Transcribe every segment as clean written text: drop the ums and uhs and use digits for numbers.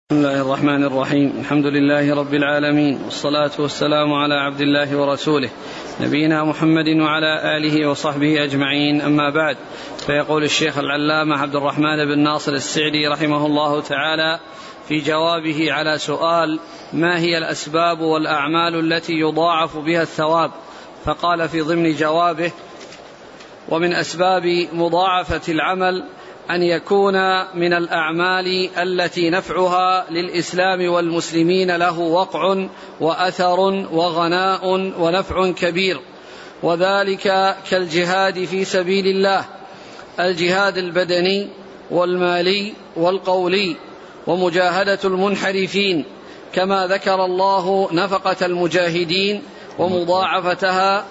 بسم الله الرحمن الرحيم. الحمد لله رب العالمين، والصلاة والسلام على عبد الله ورسوله نبينا محمد وعلى آله وصحبه أجمعين، أما بعد. فيقول الشيخ العلامة عبد الرحمن بن ناصر السعدي رحمه الله تعالى في جوابه على سؤال: ما هي الأسباب والأعمال التي يضاعف بها الثواب؟ فقال في ضمن جوابه: ومن أسباب مضاعفة العمل أن يكون من الأعمال التي نفعها للإسلام والمسلمين له وقع وأثر وغناء ونفع كبير، وذلك كالجهاد في سبيل الله، الجهاد البدني والمالي والقولي، ومجاهدة المنحرفين، كما ذكر الله نفقة المجاهدين ومضاعفتها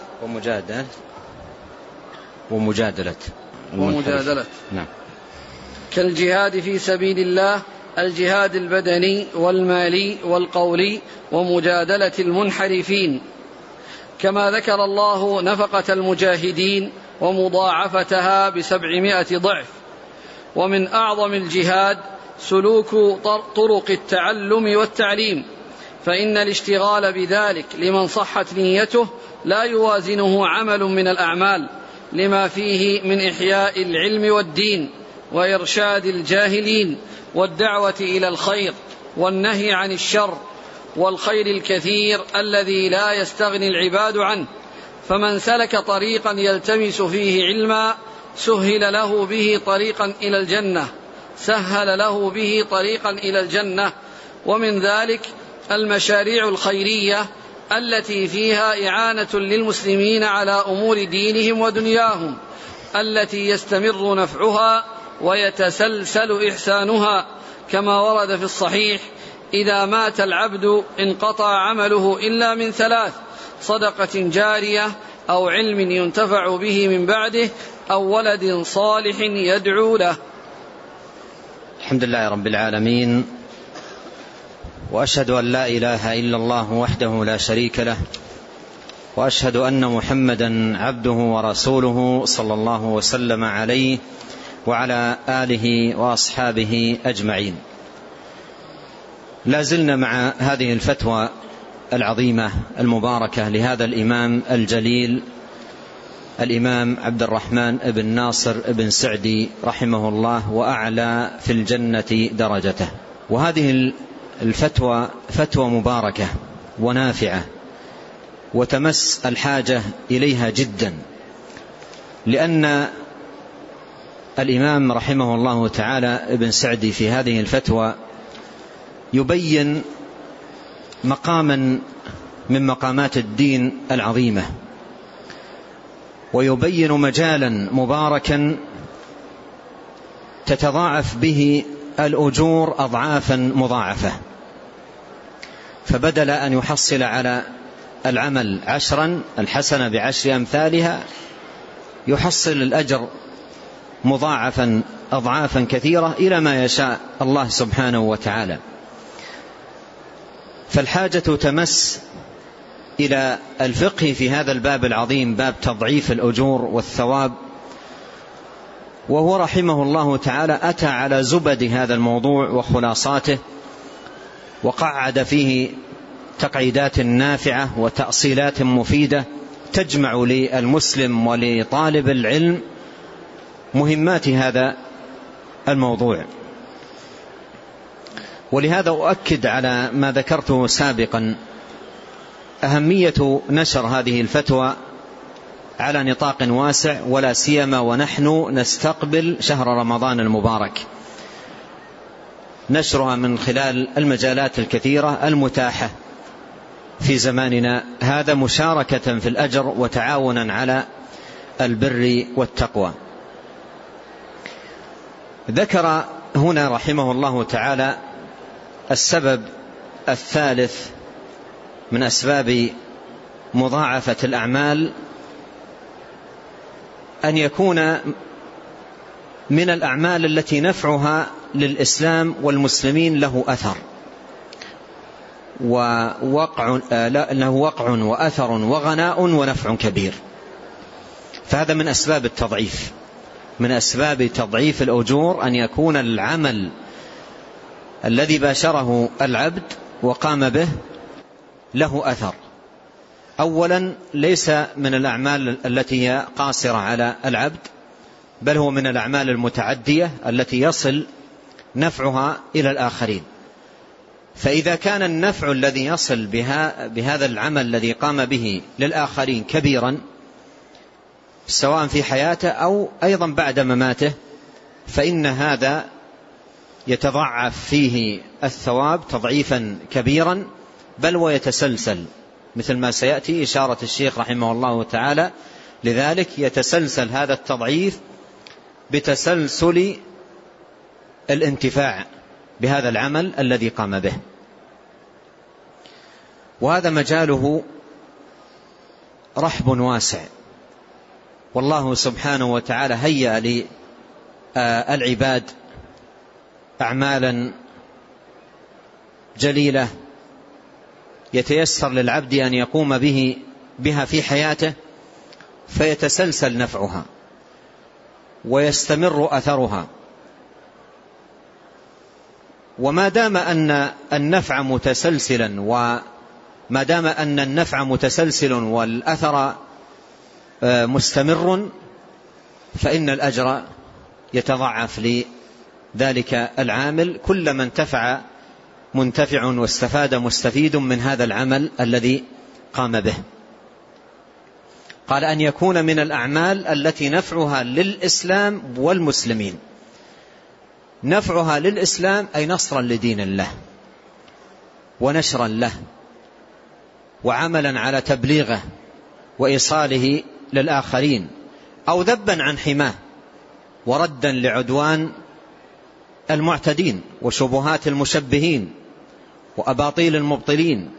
ومجادلة نعم. كالجهاد في سبيل الله، الجهاد البدني والمالي والقولي، ومجادلة المنحرفين، كما ذكر الله نفقة المجاهدين ومضاعفتها ب700 ضعف. ومن أعظم الجهاد سلوك طرق التعلم والتعليم، فإن الاشتغال بذلك لمن صحت نيته لا يوازنه عمل من الأعمال، لما فيه من إحياء العلم والدين وإرشاد الجاهلين والدعوة إلى الخير والنهي عن الشر والخير الكثير الذي لا يستغني العباد عنه. فمن سلك طريقا يلتمس فيه علما سهل له به طريقا إلى الجنة. ومن ذلك المشاريع الخيرية التي فيها إعانة للمسلمين على أمور دينهم ودنياهم، التي يستمر نفعها ويتسلسل إحسانها، كما ورد في الصحيح: إذا مات العبد انقطع عمله إلا من 3: صدقة جارية، أو علم ينتفع به من بعده، أو ولد صالح يدعو له. الحمد لله رب العالمين، وأشهد أن لا إله إلا الله وحده لا شريك له، وأشهد أن محمدا عبده ورسوله صلى الله وسلم عليه وعلى آله وأصحابه أجمعين. لا زلنا مع هذه الفتوى العظيمة المباركة لهذا الإمام الجليل، الإمام عبد الرحمن بن ناصر بن سعدي رحمه الله، وأعلى في الجنة درجته. وهذه الفتوى فتوى مباركة ونافعة، وتمس الحاجة إليها جدا، لأن الإمام رحمه الله تعالى ابن سعدي في هذه الفتوى يبين مقاما من مقامات الدين العظيمة، ويبين مجالا مباركا تتضاعف به الأجور أضعافا مضاعفة. فبدل أن يحصل على العمل 10 الحسنة ب10 أمثالها، يحصل الأجر مضاعفا أضعافا كثيرة إلى ما يشاء الله سبحانه وتعالى. فالحاجة تمس إلى الفقه في هذا الباب العظيم، باب تضعيف الأجور والثواب. وهو رحمه الله تعالى أتى على زبد هذا الموضوع وخلاصاته، وقعد فيه تقعيدات نافعة وتأصيلات مفيدة تجمع للمسلم ولطالب العلم مهمات هذا الموضوع. ولهذا أؤكد على ما ذكرته سابقا: أهمية نشر هذه الفتوى على نطاق واسع، ولا سيما ونحن نستقبل شهر رمضان المبارك، نشرها من خلال المجالات الكثيرة المتاحة في زماننا هذا، مشاركة في الأجر وتعاونا على البر والتقوى. ذكر هنا رحمه الله تعالى السبب الثالث من أسباب مضاعفة الأعمال: أن يكون من الأعمال التي نفعها للإسلام والمسلمين له أثر له وقع وأثر وغناء ونفع كبير. فهذا من أسباب التضعيف، من أسباب تضعيف الأجور أن يكون العمل الذي باشره العبد وقام به له أثر. أولا ليس من الأعمال التي هي قاصرة على العبد، بل هو من الأعمال المتعدية التي يصل نفعها إلى الآخرين. فإذا كان النفع الذي يصل بهذا العمل الذي قام به للآخرين كبيرا، سواء في حياته أو أيضا بعد مماته، فإن هذا يتضاعف فيه الثواب تضعيفا كبيرا، بل ويتسلسل، مثل ما سيأتي إشارة الشيخ رحمه الله تعالى. لذلك يتسلسل هذا التضعيف بتسلسل الانتفاع بهذا العمل الذي قام به. وهذا مجاله رحب واسع، والله سبحانه وتعالى هيأ للعباد أعمالا جليلة يتيسر للعبد أن يقوم بها في حياته، فيتسلسل نفعها ويستمر أثرها. وما دام أن النفع متسلسل والأثر مستمر، فإن الأجر يتضاعف لذلك العامل، كلما انتفع منتفع واستفاد مستفيد من هذا العمل الذي قام به. قال أن يكون من الأعمال التي نفعها للإسلام والمسلمين. نفعها للإسلام أي نصرا لدين الله ونشرا له وعملا على تبليغه وإيصاله للآخرين، أو ذبا عن حماه وردا لعدوان المعتدين وشبهات المشبهين وأباطيل المبطلين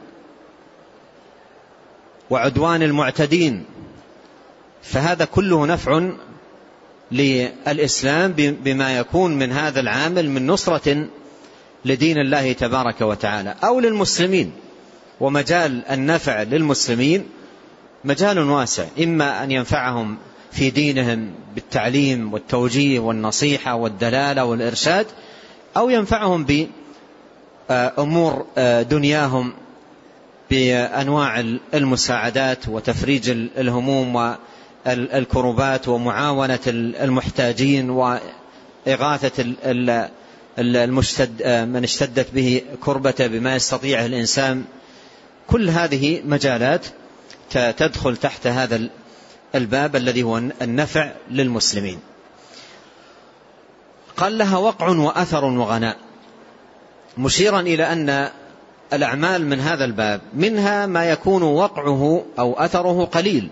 وعدوان المعتدين. فهذا كله نفع للإسلام بما يكون من هذا العامل من نصرة لدين الله تبارك وتعالى، أو للمسلمين. ومجال النفع للمسلمين مجال واسع، إما أن ينفعهم في دينهم بالتعليم والتوجيه والنصيحة والدلالة والإرشاد، أو ينفعهم بأمور دنياهم بأنواع المساعدات وتفريج الهموم والكربات ومعاونة المحتاجين وإغاثة من اشتدت به كربته بما يستطيعه الإنسان. كل هذه مجالات تدخل تحت هذا الباب الذي هو النفع للمسلمين. قال لها وقع وأثر وغناء، مشيرا إلى أن الأعمال من هذا الباب منها ما يكون وقعه أو أثره قليل،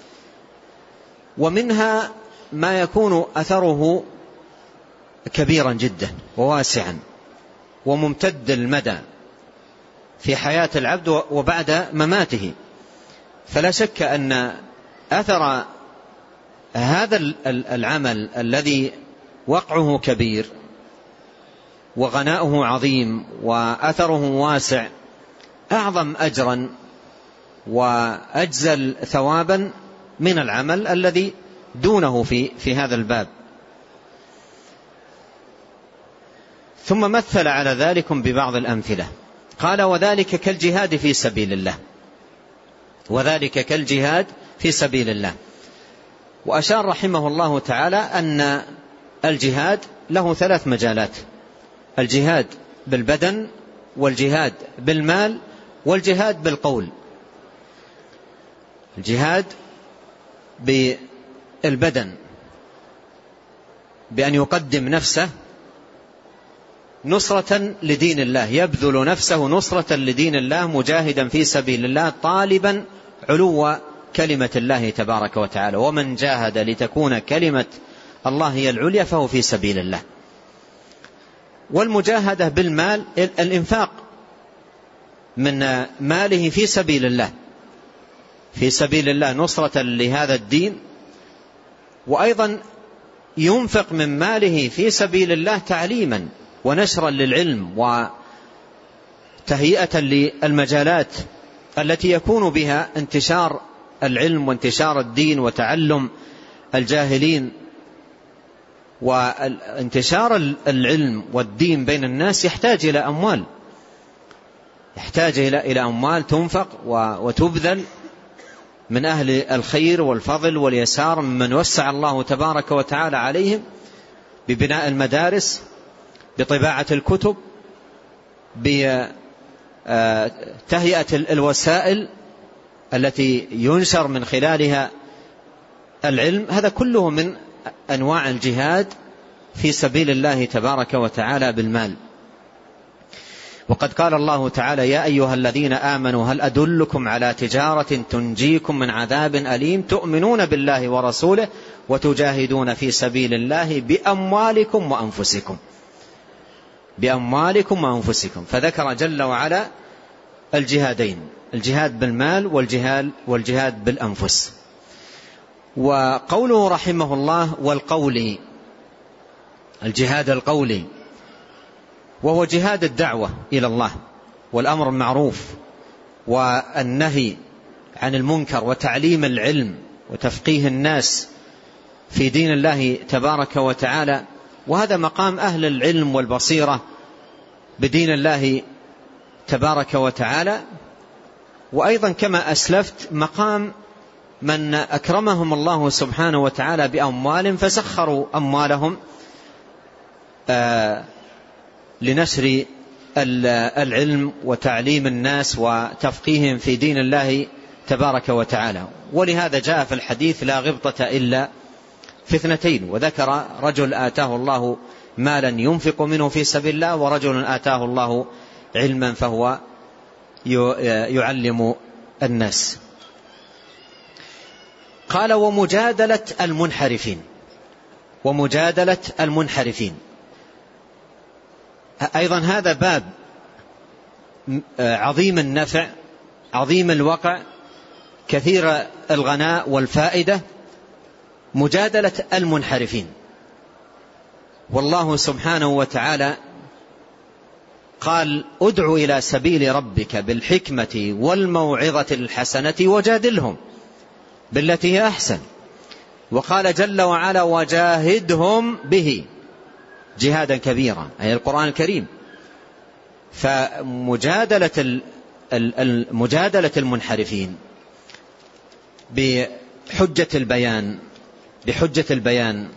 ومنها ما يكون أثره كبيرا جدا وواسعا وممتد المدى في حياة العبد وبعد مماته. فلا شك أن أثر هذا العمل الذي وقعه كبير وغناؤه عظيم وأثره واسع أعظم أجرا وأجزل ثوابا من العمل الذي دونه في هذا الباب. ثم مثل على ذلك ببعض الأمثلة، قال وذلك كالجهاد في سبيل الله، وذلك كالجهاد في سبيل الله. وأشار رحمه الله تعالى أن الجهاد له 3 مجالات: الجهاد بالبدن، والجهاد بالمال، والجهاد بالقول. الجهاد بالبدن بأن يقدم نفسه نصرة لدين الله، يبذل نفسه نصرة لدين الله مجاهدا في سبيل الله طالبا علو كلمة الله تبارك وتعالى. ومن جاهد لتكون كلمة الله هي العليا فهو في سبيل الله. والمجاهدة بالمال الإنفاق من ماله في سبيل الله، في سبيل الله نصرة لهذا الدين، وأيضا ينفق من ماله في سبيل الله تعليما ونشرا للعلم وتهيئة للمجالات التي يكون بها انتشار العلم وانتشار الدين وتعلم الجاهلين وانتشار العلم والدين بين الناس يحتاج إلى أموال، يحتاج إلى أموال تنفق وتبذل من أهل الخير والفضل واليسار، ممن وسع الله تبارك وتعالى عليهم ببناء المدارس، بطباعة الكتب، بتهيئة الوسائل التي ينشر من خلالها العلم. هذا كله من أنواع الجهاد في سبيل الله تبارك وتعالى بالمال. وقد قال الله تعالى: يا أيها الذين آمنوا هل أدلكم على تجارة تنجيكم من عذاب أليم تؤمنون بالله ورسوله وتجاهدون في سبيل الله بأموالكم وأنفسكم. بأموالكم وأنفسكم، فذكر جل وعلا الجهادين، الجهاد بالمال والجهاد بالأنفس. وقوله رحمه الله والقولي، الجهاد القولي وهو جهاد الدعوة إلى الله والأمر بالمعروف والنهي عن المنكر وتعليم العلم وتفقيه الناس في دين الله تبارك وتعالى. وهذا مقام أهل العلم والبصيرة بدين الله تبارك وتعالى. وأيضا كما أسلفت مقام من أكرمهم الله سبحانه وتعالى بأموال فسخروا أموالهم لنشر العلم وتعليم الناس وتفقيهم في دين الله تبارك وتعالى. ولهذا جاء في الحديث: لا غبطة إلا في اثنتين. وذكر رجل آتاه الله مالا ينفق منه في سبيل الله، ورجل آتاه الله علما فهو يعلم الناس. قال: ومجادلة المنحرفين. ومجادلة المنحرفين أيضا هذا باب عظيم النفع، عظيم الوقع، كثير الغناء والفائدة. مجادلة المنحرفين. والله سبحانه وتعالى قال: ادع إلى سبيل ربك بالحكمة والموعظة الحسنة وجادلهم بالتي هي أحسن. وقال جل وعلا: وجاهدهم به جهادا كبيرا، أي القرآن الكريم. فمجادلة المنحرفين بحجة البيان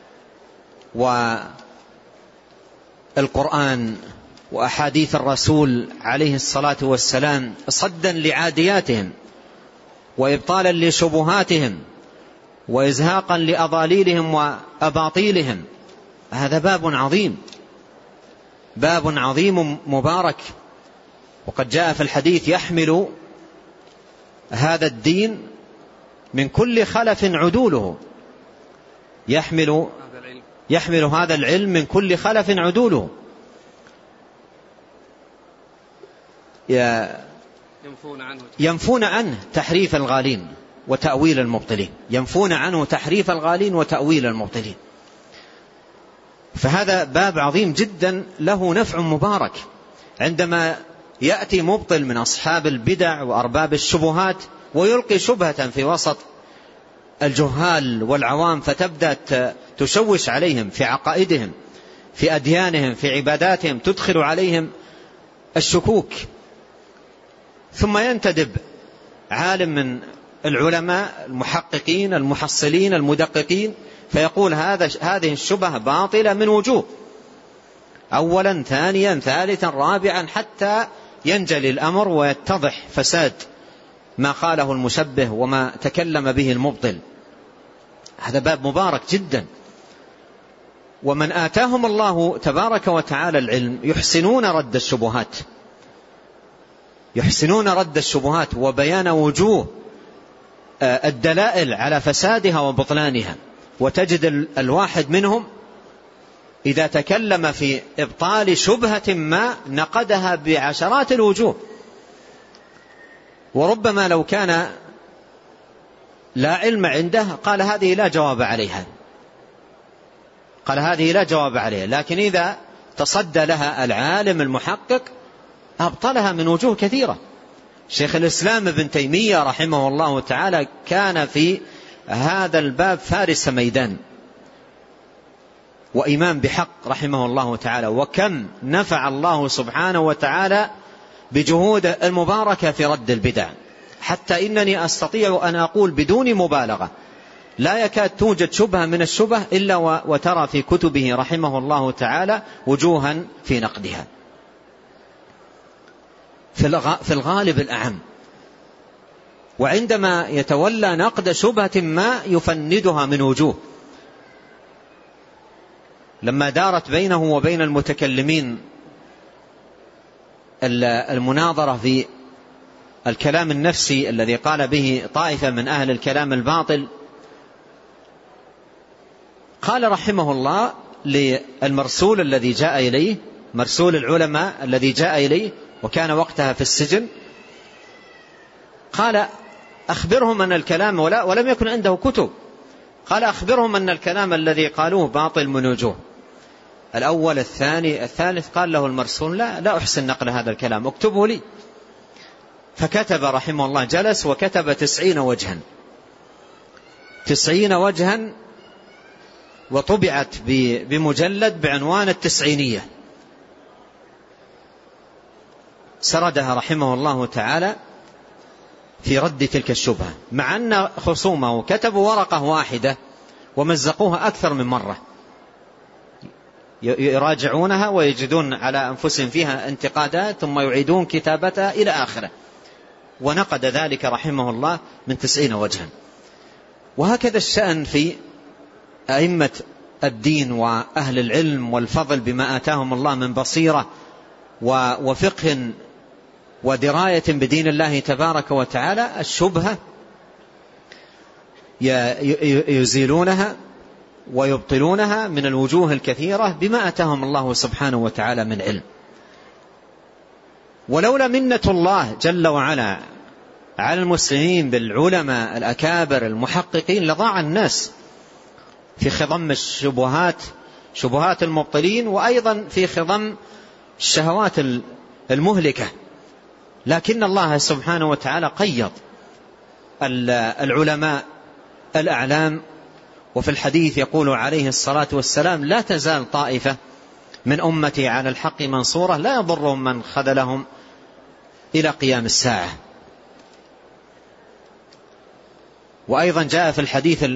والقرآن وأحاديث الرسول عليه الصلاة والسلام، صدا لعادياتهم وإبطالا لشبهاتهم وإزهاقا لأضاليلهم وأباطيلهم. هذا باب عظيم، باب عظيم مبارك. وقد جاء في الحديث: يحمل هذا من كل خلف عدوله. يحمل هذا العلم من كل خلف عدوله. ينفون عنه تحريف الغالين وتأويل المبطلين. ينفون عنه تحريف الغالين وتأويل المبطلين. فهذا باب عظيم جدا له نفع مبارك. عندما يأتي مبطل من أصحاب البدع وأرباب الشبهات ويلقي شبهة في وسط الجهال والعوام، فتبدأ تشوش عليهم في عقائدهم، في أديانهم، في عباداتهم، تدخل عليهم الشكوك. ثم ينتدب عالم من العلماء المحققين المحصلين المدققين فيقول: هذه الشبهة باطلة من وجوه، أولا ثانيا ثالثا رابعا، حتى ينجلي الأمر ويتضح فساد ما قاله المشبه وما تكلم به المبطل. هذا باب مبارك جدا. ومن آتاهم الله تبارك وتعالى العلم يحسنون رد الشبهات وبيان وجوه الدلائل على فسادها وبطلانها. وتجد الواحد منهم إذا تكلم في إبطال شبهة ما نقدها بعشرات الوجوه، وربما لو كان لا علم عنده قال هذه لا جواب عليها، لكن إذا تصدى لها العالم المحقق أبطلها من وجوه كثيرة. شيخ الإسلام ابن تيمية رحمه الله تعالى كان في هذا الباب فارس ميدان، وإمام بحق رحمه الله تعالى، وكم نفع الله سبحانه وتعالى بجهود المباركة في رد البدع، حتى إنني أستطيع أن أقول بدون مبالغة لا يكاد توجد شبهة من الشبه إلا وترى في كتبه رحمه الله تعالى وجوها في نقدها، في الغالب الأعم. وعندما يتولى نقد شبهة ما يفندها من وجوه. لما دارت بينه وبين المتكلمين المناظرة في الكلام النفسي الذي قال به طائفة من أهل الكلام الباطل، قال رحمه الله للمرسول الذي جاء إليه، مرسول العلماء الذي جاء إليه وكان وقتها في السجن، قال أخبرهم أن الكلام، ولم يكن عنده كتب، قال أخبرهم أن الكلام الذي قالوه باطل من وجوه. الأول الثاني الثالث، قال له المرسول لا أحسن نقل هذا الكلام، اكتبه لي. فكتب رحمه الله، جلس وكتب 90 وجها، 90 وجها، وطبعت بمجلد بعنوان التسعينية، سردها رحمه الله تعالى في رد تلك الشبهة، مع أن خصومه كتبوا ورقة واحدة ومزقوها أكثر من مرة، يراجعونها ويجدون على أنفسهم فيها انتقادات ثم يعيدون كتابتها إلى آخره، ونقد ذلك رحمه الله من 90 وجها. وهكذا الشأن في أئمة الدين وأهل العلم والفضل بما آتاهم الله من بصيرة وفقه ودراية بدين الله تبارك وتعالى، الشبهة يزيلونها ويبطلونها من الوجوه الكثيرة بما آتاهم الله سبحانه وتعالى من علم. ولولا منة الله جل وعلا على المسلمين بالعلماء الأكابر المحققين لضاع الناس في خضم الشبهات، شبهات المبطلين، وأيضا في خضم الشهوات المهلكة. لكن الله سبحانه وتعالى قيض العلماء الأعلام. وفي الحديث يقول عليه الصلاة والسلام: لا تزال طائفة من أمتي على الحق منصورة لا يضرهم من خذلهم إلى قيام الساعة. وأيضا جاء في الحديث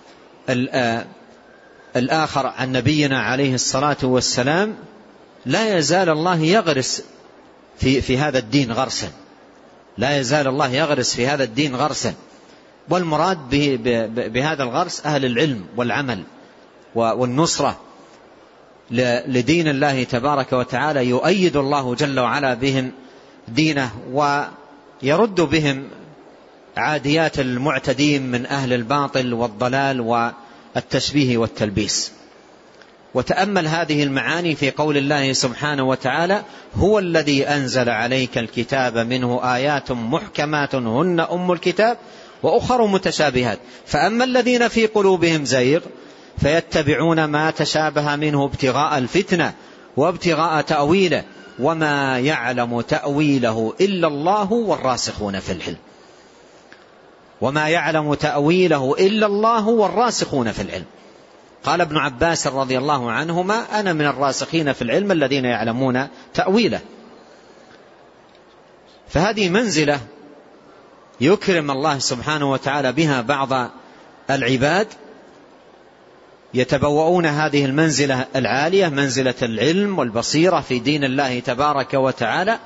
الآخر عن نبينا عليه الصلاة والسلام: لا يزال الله يغرس في هذا الدين غرسا، لا يزال الله يغرس في هذا الدين غرسا. والمراد بهذا الغرس أهل العلم والعمل والنصرة لدين الله تبارك وتعالى، يؤيد الله جل وعلا بهم دينه، ويرد بهم عاديات المعتدين من أهل الباطل والضلال والتشبيه والتلبيس. وتأمل هذه المعاني في قول الله سبحانه وتعالى: هو الذي أنزل عليك الكتاب منه آيات محكمات هن أم الكتاب وأخر متشابهات فأما الذين في قلوبهم زيغ فيتبعون ما تشابه منه ابتغاء الفتنة وابتغاء تأويله وما يعلم تأويله إلا الله والراسخون في العلم. وما يعلم تأويله إلا الله والراسخون في العلم. قال ابن عباس رضي الله عنهما: أنا من الراسخين في العلم الذين يعلمون تأويله. فهذه منزلة يكرم الله سبحانه وتعالى بها بعض العباد، يتبوؤون هذه المنزلة العالية، منزلة العلم والبصيرة في دين الله تبارك وتعالى،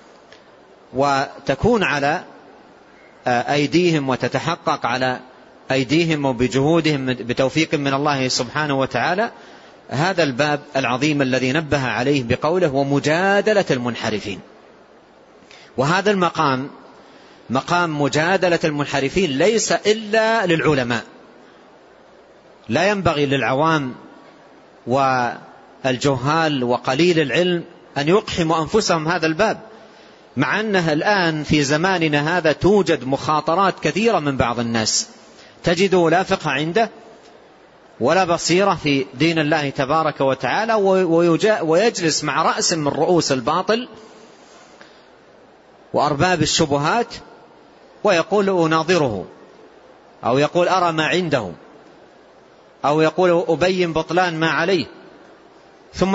وتكون على أيديهم وتتحقق على أيديهم وبجهودهم بتوفيق من الله سبحانه وتعالى هذا الباب العظيم الذي نبه عليه بقوله: ومجادلة المنحرفين. وهذا المقام، مقام مجادلة المنحرفين، ليس إلا للعلماء، لا ينبغي للعوام والجهال وقليل العلم أن يقحموا أنفسهم هذا الباب، مع أنها الآن في زماننا هذا توجد مخاطرات كثيرة من بعض الناس، تجده لا فقه عنده ولا بصيرة في دين الله تبارك وتعالى، ويجلس مع رأس من رؤوس الباطل وأرباب الشبهات ويقول أناظره، أو يقول أرى ما عنده، أو يقول أبين بطلان ما عليه، ثم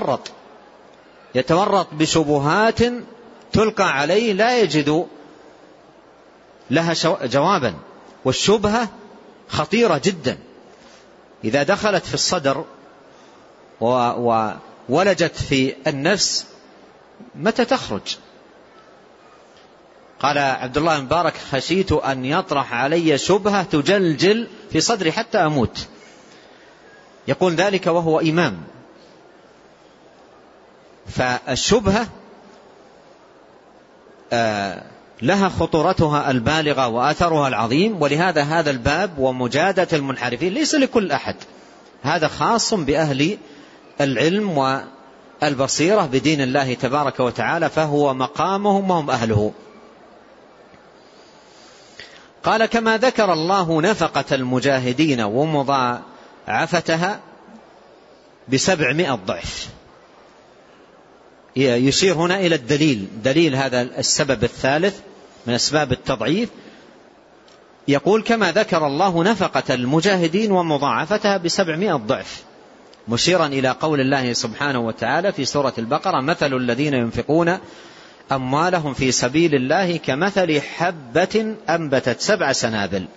يتورط بشبهات تلقى عليه لا يجد لها جوابا. والشبهة خطيرة جدا إذا دخلت في الصدر وولجت في النفس متى تخرج؟ قال عبد الله المبارك: خشيت أن يطرح علي شبهة تجلجل في صدري حتى أموت. يقول ذلك وهو إمام. فالشبهة لها خطورتها البالغة وأثرها العظيم، ولهذا هذا الباب ومجادة المنحرفين ليس لكل أحد، هذا خاص بأهل العلم والبصيرة بدين الله تبارك وتعالى، فهو مقامهم وهم أهله. قال: كما ذكر الله نفقة المجاهدين ومضاعفتها ب700 ضعف. يشير هنا إلى دليل هذا السبب الثالث من أسباب التضعيف. يقول: كما ذكر الله نفقة المجاهدين ومضاعفتها ب700 ضعف، مشيرا إلى قول الله سبحانه وتعالى في سورة البقرة: مثل الذين ينفقون أموالهم في سبيل الله كمثل حبة أنبتت 7 سنابل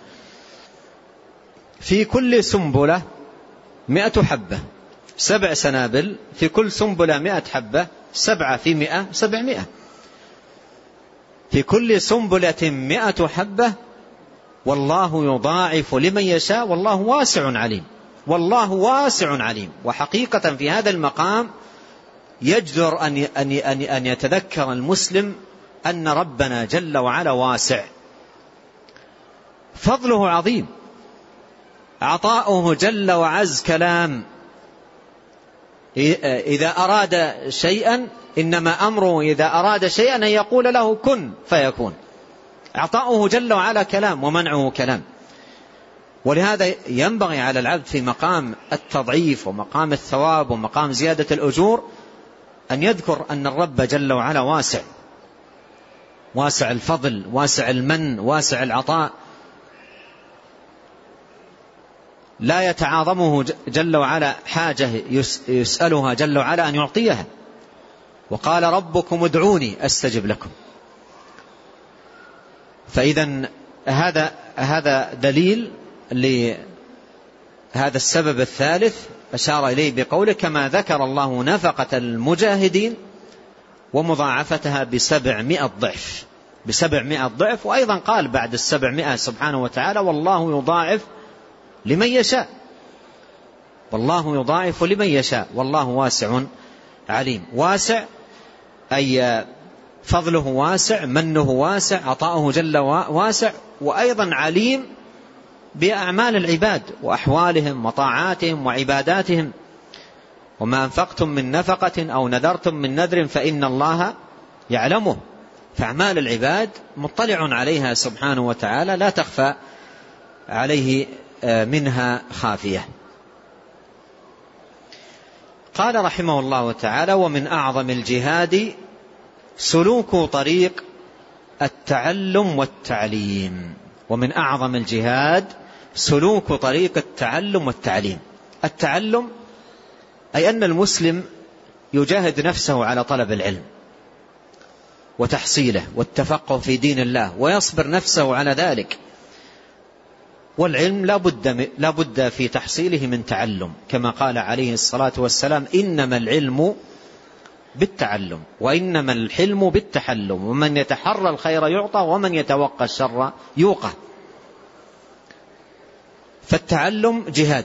في كل سنبلة 100 حبة. 7 سنابل في كل سنبلة 100 حبة، 7 في 100 700. في كل سنبلة 100 حبة، والله يضاعف لمن يشاء والله واسع عليم. والله واسع عليم. وحقيقة في هذا المقام يجدر أن يتذكر المسلم أن ربنا جل وعلا واسع، فضله عظيم، عطاؤه جل وعز كلام. إذا أراد شيئا إنما أمره إذا أراد شيئا أن يقول له كن فيكون. عطاؤه جل وعلا كلام ومنعه كلام. ولهذا ينبغي على العبد في مقام التضعيف ومقام الثواب ومقام زيادة الأجور أن يذكر أن الرب جل وعلا واسع، واسع الفضل، واسع المن، واسع العطاء، لا يتعاظمه جل وعلا حاجة يسألها جل وعلا أن يعطيها. وقال: ربكم ادعوني أستجب لكم. فإذا هذا دليل لهذا السبب الثالث أشار إليه بقوله: كما ذكر الله نفقة المجاهدين ومضاعفتها ب700 ضعف. ب700 ضعف. وأيضا قال بعد 700 سبحانه وتعالى: والله يضاعف لمن يشاء. والله يضاعف لمن يشاء والله واسع عليم. واسع أي فضله واسع، منه واسع، عطاؤه جل واسع. وأيضا عليم بأعمال العباد وأحوالهم وطاعاتهم وعباداتهم. وما أنفقتم من نفقة أو نذرتم من نذر فإن الله يعلمه. فأعمال العباد مطلع عليها سبحانه وتعالى، لا تخفى عليه منها خافية. قال رحمه الله تعالى: ومن أعظم الجهاد سلوك طريق التعلم والتعليم. ومن أعظم الجهاد سلوك طريق التعلم والتعليم. التعلم أي أن المسلم يجاهد نفسه على طلب العلم وتحصيله والتفقه في دين الله، ويصبر نفسه على ذلك. والعلم لا بد في تحصيله من تعلم، كما قال عليه الصلاة والسلام: إنما العلم بالتعلم وإنما الحلم بالتحلم، ومن يتحرى الخير يعطى ومن يتوقى الشر يوقى. فالتعلم جهاد،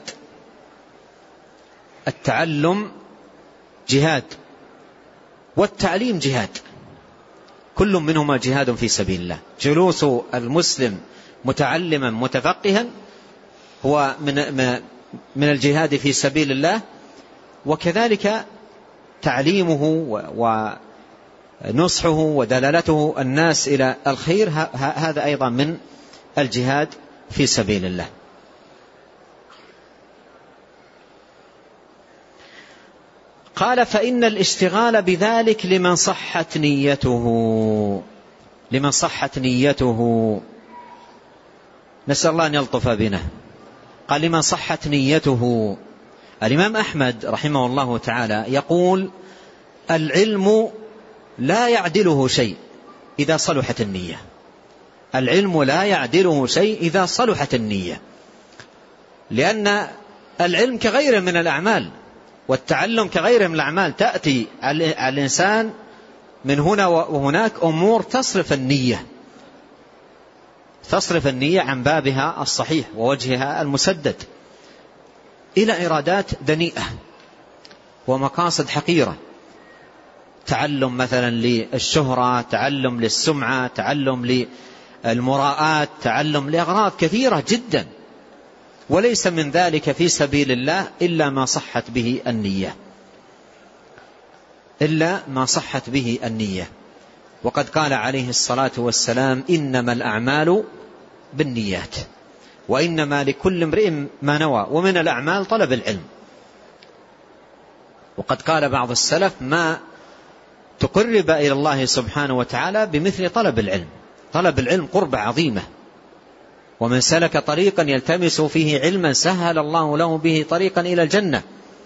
التعلم جهاد، والتعليم جهاد، كل منهما جهاد في سبيل الله. جلوس المسلم متعلما متفقها هو من الجهاد في سبيل الله، وكذلك تعليمه ونصحه ودلالته الناس إلى الخير هذا أيضا من الجهاد في سبيل الله. قال: فإن الاشتغال بذلك لمن صحت نيته. نسأل الله أن يلطف بنا. قال: لمن صحت نيته الإمام أحمد رحمه الله تعالى يقول: العلم لا يعدله شيء إذا صلحت النية. العلم لا يعدله شيء إذا صلحت النية، لأن العلم كغيره من الأعمال، والتعلم كغيره من الأعمال. تأتي على الإنسان من هنا وهناك أمور تصرف النية عن بابها الصحيح ووجهها المسدد إلى إرادات دنيئة ومقاصد حقيرة. تعلم مثلا للشهرة، تعلم للسمعة، تعلم للمراءات، تعلم لأغراض كثيرة جدا، وليس من ذلك في سبيل الله إلا ما صحت به النية. وقد قال عليه الصلاة والسلام: إنما الأعمال بالنيات وإنما لكل امرئ ما نوى، ومن الأعمال طلب العلم. وقد قال بعض السلف: ما تقرب إلى الله سبحانه وتعالى بمثل طلب العلم. طلب العلم قربة عظيمة، ومن سلك طريقا يلتمس فيه علما سهل الله له به طريقا إلى الجنة.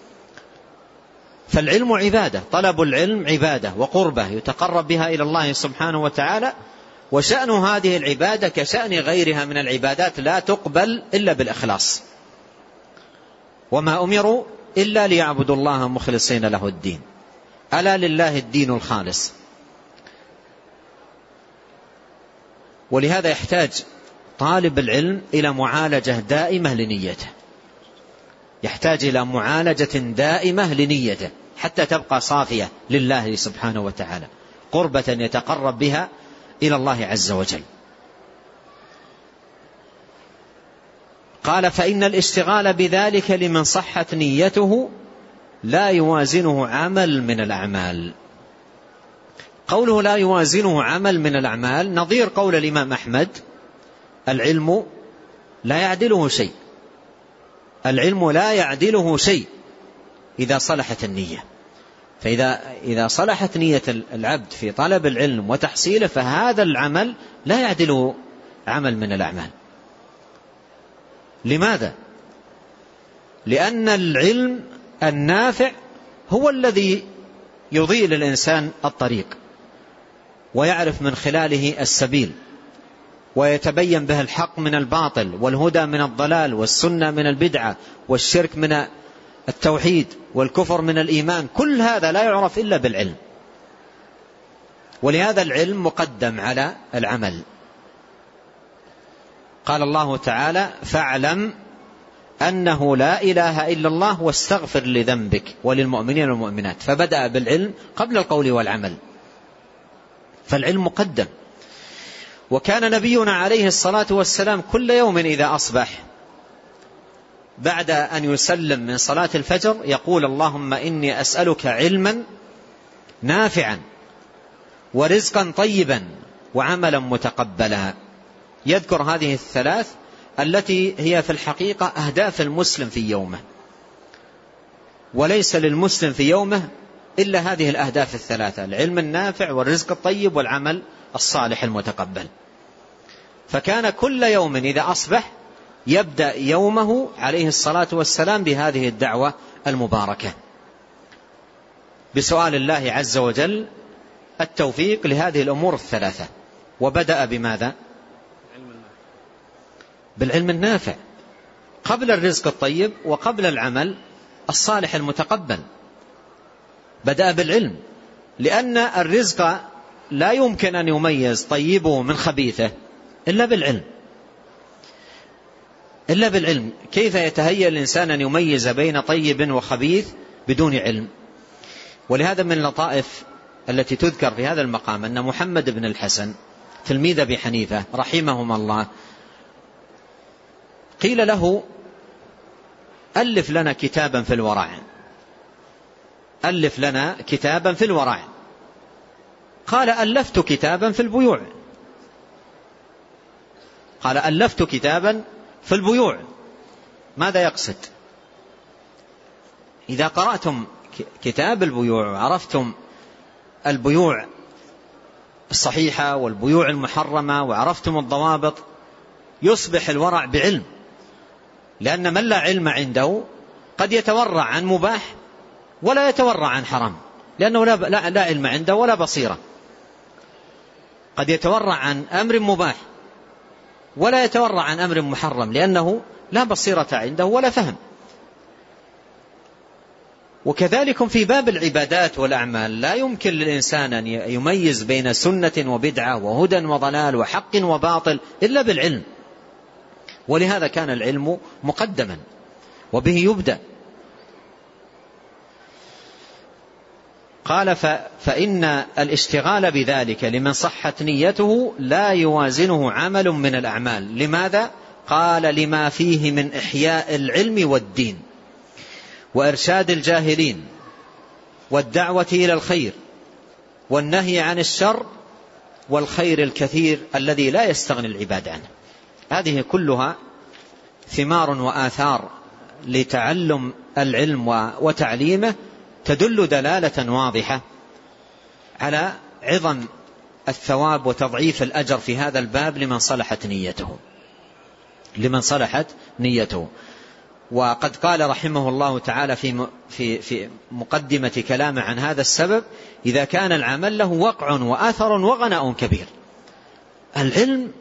فالعلم عبادة، طلب العلم عبادة وقربة يتقرب بها إلى الله سبحانه وتعالى، وشأن هذه العبادة كشأن غيرها من العبادات لا تقبل إلا بالإخلاص. وما أمروا إلا ليعبدوا الله مخلصين له الدين، ألا لله الدين الخالص. ولهذا يحتاج طالب العلم إلى معالجة دائمة لنيته، يحتاج إلى معالجة دائمة لنيته حتى تبقى صافية لله سبحانه وتعالى، قربة يتقرب بها إلى الله عز وجل. قال: فإن الاشتغال بذلك لمن صحت نيته لا يوازنه عمل من الأعمال. قوله لا يوازنه عمل من الأعمال نظير قول الإمام أحمد: العلم لا يعدله شيء. العلم لا يعدله شيء إذا صلحت النية. فإذا صلحت نية العبد في طلب العلم وتحصيله، فهذا العمل لا يعدله عمل من الأعمال. لماذا؟ لأن العلم النافع هو الذي يضيء للإنسان الطريق، ويعرف من خلاله السبيل، ويتبين به الحق من الباطل، والهدى من الضلال، والسنة من البدعة، والشرك من التوحيد، والكفر من الإيمان. كل هذا لا يعرف إلا بالعلم، ولهذا العلم مقدم على العمل. قال الله تعالى: فاعلم أنه لا إله إلا الله واستغفر لذنبك وللمؤمنين والمؤمنات. فبدأ بالعلم قبل القول والعمل، فالعلم مقدم. وكان نبينا عليه الصلاة والسلام كل يوم إذا أصبح بعد أن يسلم من صلاة الفجر يقول: اللهم إني أسألك علما نافعا ورزقا طيبا وعملا متقبلا. يذكر هذه الثلاث التي هي في الحقيقة أهداف المسلم في يومه، وليس للمسلم في يومه إلا هذه الأهداف الثلاثة: العلم النافع والرزق الطيب والعمل الصالح المتقبل. فكان كل يوم إذا أصبح يبدأ يومه عليه الصلاة والسلام بهذه الدعوة المباركة، بسؤال الله عز وجل التوفيق لهذه الأمور الثلاثة. وبدأ بماذا؟ بالعلم النافع قبل الرزق الطيب وقبل العمل الصالح المتقبل. بدأ بالعلم، لأن الرزق لا يمكن أن يميز طيبه من خبيثه إلا بالعلم. كيف يتهيأ الإنسان أن يميز بين طيب وخبيث بدون علم؟ ولهذا من اللطائف التي تذكر في هذا المقام أن محمد بن الحسن تلميذ أبي حنيفة رحمهما الله قيل له: ألف لنا كتابا في الورع، ألف لنا كتابا في الورع. قال: ألفت كتابا في البيوع. قال: ألفت كتابا في البيوع. ماذا يقصد؟ إذا قرأتم كتاب البيوع وعرفتم البيوع الصحيحة والبيوع المحرمة وعرفتم الضوابط يصبح الورع بعلم، لأن من لا علم عنده قد يتورع عن مباح ولا يتورع عن حرام، لأنه لا علم عنده ولا بصيرة. قد يتورع عن أمر مباح ولا يتورع عن أمر محرم، لأنه لا بصيرة عنده ولا فهم. وكذلك في باب العبادات والأعمال لا يمكن للإنسان أن يميز بين سنة وبدعة وهدى وضلال وحق وباطل إلا بالعلم، ولهذا كان العلم مقدما وبه يبدأ. قال فإن الاشتغال بذلك لمن صحت نيته لا يوازنه عمل من الأعمال. لماذا؟ قال لما فيه من إحياء العلم والدين وإرشاد الجاهلين والدعوة إلى الخير والنهي عن الشر والخير الكثير الذي لا يستغني العباد عنه. هذه كلها ثمار وآثار لتعلم العلم وتعليمه تدل دلالة واضحة على عظم الثواب وتضعيف الأجر في هذا الباب لمن صلحت نيته. وقد قال رحمه الله تعالى في مقدمة كلامه عن هذا السبب: إذا كان العمل له وقع وآثر وغناء كبير. العلم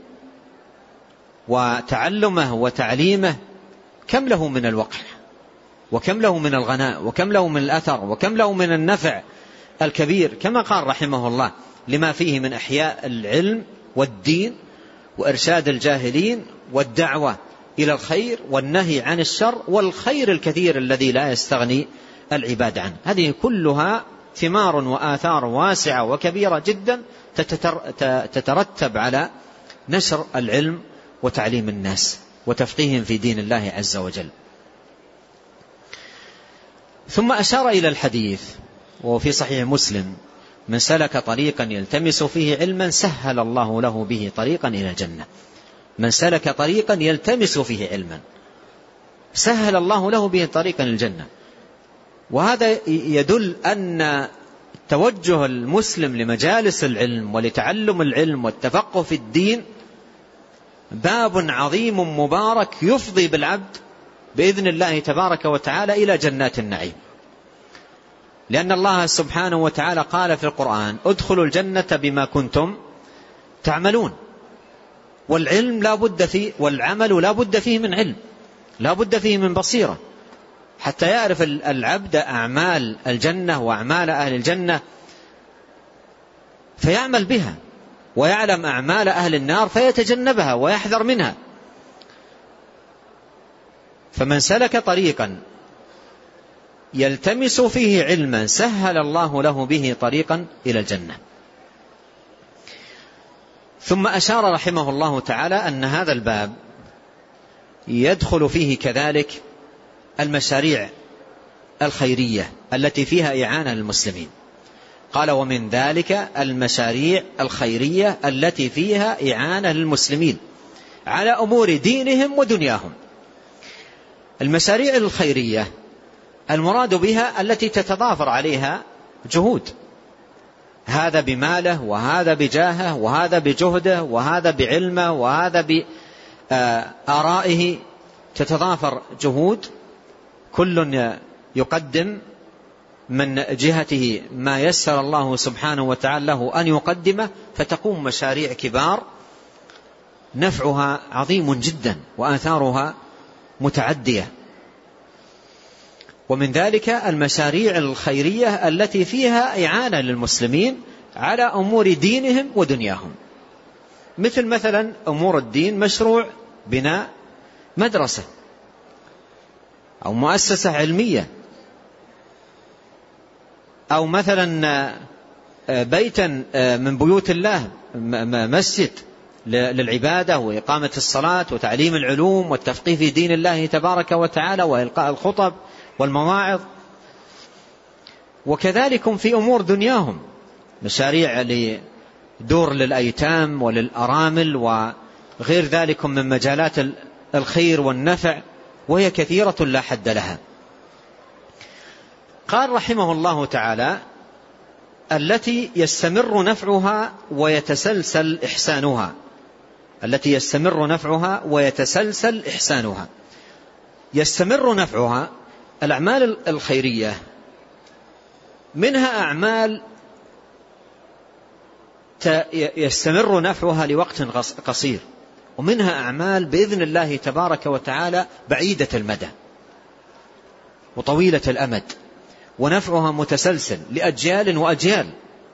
وتعلمه وتعليمه كم له من الوقع وكم له من الغناء وكم له من الأثر وكم له من النفع الكبير، كما قال رحمه الله: لما فيه من إحياء العلم والدين وإرشاد الجاهلين والدعوة إلى الخير والنهي عن الشر والخير الكثير الذي لا يستغني العباد عنه. هذه كلها ثمار وآثار واسعة وكبيرة جدا تترتب على نشر العلم وتعليم الناس وتفقيههم في دين الله عز وجل. ثم أشار إلى الحديث وفي صحيح مسلم: من سلك طريقا يلتمس فيه علما سهل الله له به طريقا إلى الجنة. من سلك طريقا يلتمس فيه علما سهل الله له به طريقا إلى الجنة. وهذا يدل أن توجه المسلم لمجالس العلم ولتعلم العلم والتفقه في الدين باب عظيم مبارك يفضي بالعبد بإذن الله تبارك وتعالى إلى جنات النعيم، لأن الله سبحانه وتعالى قال في القرآن: ادخلوا الجنة بما كنتم تعملون. والعلم لا بد فيه، والعمل لا بد فيه من علم، لا بد فيه من بصيرة، حتى يعرف العبد أعمال الجنة وأعمال أهل الجنة فيعمل بها، ويعلم أعمال أهل النار فيتجنبها ويحذر منها. فمن سلك طريقا يلتمس فيه علما سهل الله له به طريقا إلى الجنة. ثم أشار رحمه الله تعالى أن هذا الباب يدخل فيه كذلك المشاريع الخيرية التي فيها إعانة للمسلمين. قال: ومن ذلك المشاريع الخيرية التي فيها إعانة للمسلمين على أمور دينهم ودنياهم. المشاريع الخيرية المراد بها التي تتضافر عليها جهود، هذا بماله وهذا بجاهه وهذا بجهده وهذا بعلمه وهذا بآرائه، تتضافر جهود، كل يقدم من جهته ما يسر الله سبحانه وتعالى له أن يقدمه، فتقوم مشاريع كبار نفعها عظيم جدا وآثارها متعدية. ومن ذلك المشاريع الخيرية التي فيها إعانة للمسلمين على أمور دينهم ودنياهم، مثلا أمور الدين، مشروع بناء مدرسة أو مؤسسة علمية، أو مثلا بيتا من بيوت الله، مسجد للعبادة وإقامة الصلاة وتعليم العلوم والتفقيه في دين الله تبارك وتعالى وإلقاء الخطب والمواعظ. وكذلك في أمور دنياهم مشاريع لدور للأيتام وللأرامل وغير ذلك من مجالات الخير والنفع، وهي كثيرة لا حد لها. قال رحمه الله تعالى: التي يستمر نفعها ويتسلسل إحسانها. التي يستمر نفعها ويتسلسل إحسانها. يستمر نفعها الأعمال الخيرية منها أعمال يستمر نفعها لوقت قصير، ومنها أعمال بإذن الله تبارك وتعالى بعيدة المدى وطويلة الأمد، ونفعها متسلسل لأجيال وأجيال.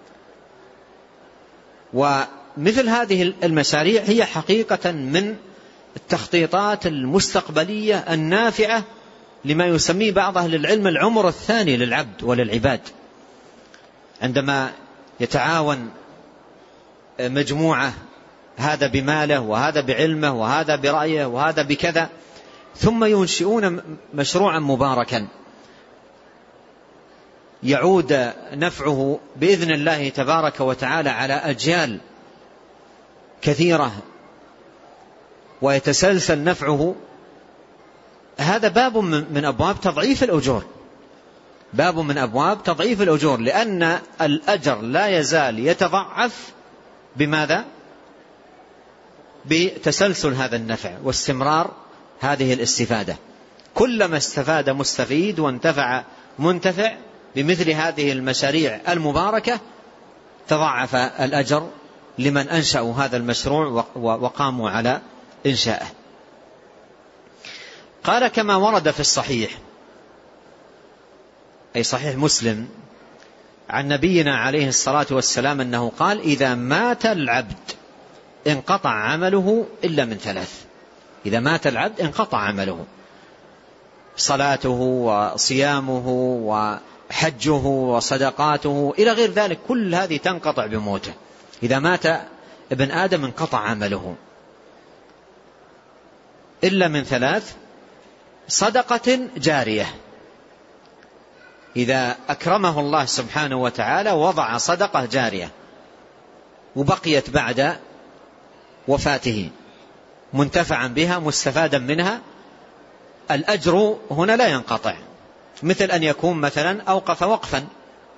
ومثل هذه المشاريع هي حقيقة من التخطيطات المستقبلية النافعة لما يسميه بعض أهل العلم العمر الثاني للعبد وللعباد، عندما يتعاون مجموعة، هذا بماله وهذا بعلمه وهذا برأيه وهذا بكذا، ثم ينشئون مشروعا مباركا يعود نفعه بإذن الله تبارك وتعالى على أجيال كثيرة ويتسلسل نفعه. هذا باب من أبواب تضعيف الأجور، باب من أبواب تضعيف الأجور، لأن الأجر لا يزال يتضعف بماذا؟ بتسلسل هذا النفع واستمرار هذه الاستفادة. كلما استفاد مستفيد وانتفع منتفع بمثل هذه المشاريع المباركة تضاعف الأجر لمن أنشأوا هذا المشروع وقاموا على إنشائه. قال كما ورد في الصحيح، أي صحيح مسلم، عن نبينا عليه الصلاة والسلام أنه قال: إذا مات العبد انقطع عمله إلا من ثلاث. إذا مات العبد انقطع عمله، صلاته وصيامه وحجه وصدقاته إلى غير ذلك، كل هذه تنقطع بموته. إذا مات ابن آدم انقطع عمله إلا من ثلاث: صدقة جارية، إذا أكرمه الله سبحانه وتعالى وضع صدقة جارية وبقيت بعد وفاته منتفعا بها مستفادا منها، الأجر هنا لا ينقطع، مثل أن يكون مثلا أوقف وقفا،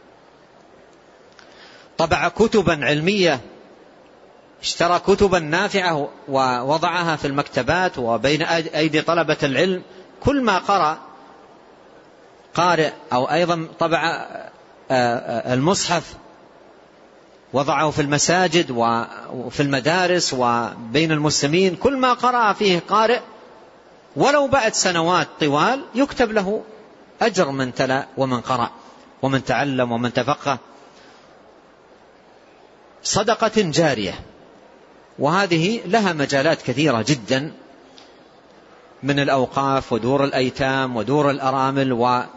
طبع كتبا علمية، اشترى كتبا نافعة ووضعها في المكتبات وبين أيدي طلبة العلم، كل ما قرأ قارئ أو أيضا طبع المصحف وضعه في المساجد وفي المدارس وبين المسلمين، كل ما قرأ فيه قارئ ولو بعد سنوات طوال يكتب له أجر من تلا ومن قرأ ومن تعلم ومن تفقه. صدقة جارية، وهذه لها مجالات كثيرة جدا، من الأوقاف ودور الأيتام ودور الأرامل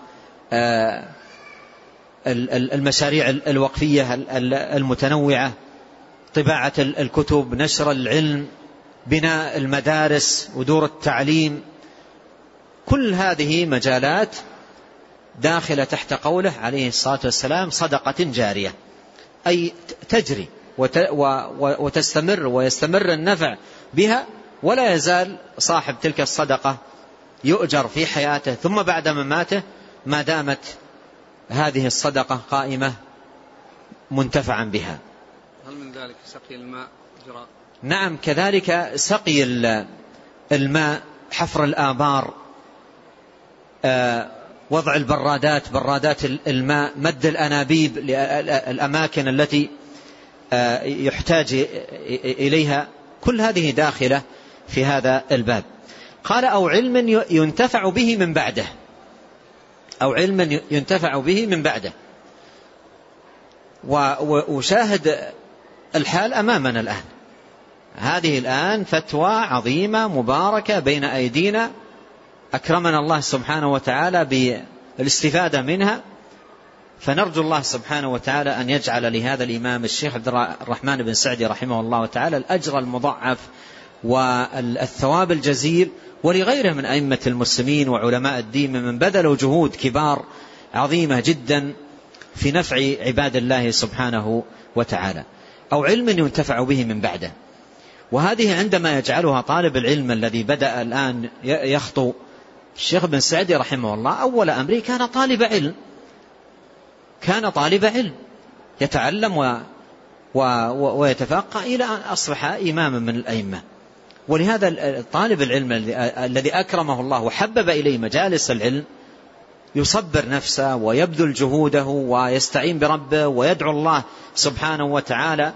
والمشاريع الوقفية المتنوعة، طباعة الكتب، نشر العلم، بناء المدارس ودور التعليم، كل هذه مجالات داخلة تحت قوله عليه الصلاة والسلام: صدقة جارية، أي تجري وتستمر ويستمر النفع بها، ولا يزال صاحب تلك الصدقة يؤجر في حياته ثم بعد مماته ما دامت هذه الصدقة قائمة منتفعا بها. هل من ذلك سقي الماء جراء؟ نعم، كذلك سقي الماء، حفر الآبار، وضع البرادات، برادات الماء، مد الأنابيب للأماكن التي يحتاج إليها، كل هذه داخلة في هذا الباب. قال: أو علم ينتفع به من بعده، أو علم ينتفع به من بعده. وشاهد الحال أمامنا الآن، هذه الآن فتوى عظيمة مباركة بين أيدينا، أكرمنا الله سبحانه وتعالى بالاستفادة منها، فنرجو الله سبحانه وتعالى أن يجعل لهذا الإمام الشيخ عبد الرحمن بن سعدي رحمه الله تعالى الأجر المضاعف والثواب الجزيل، ولغيره من أئمة المسلمين وعلماء الدين من بذلوا جهود كبار عظيمة جدا في نفع عباد الله سبحانه وتعالى. أو علم ينتفع به من بعده، وهذه عندما يجعلها طالب العلم الذي بدأ الآن يخطو، الشيخ بن سعدي رحمه الله أول أمره كان طالب علم، كان طالب علم يتعلم ويتفقه إلى أن أصبح إماما من الأئمة. ولهذا طالب العلم الذي أكرمه الله وحبب إليه مجالس العلم يصبر نفسه ويبذل جهوده ويستعين بربه ويدعو الله سبحانه وتعالى: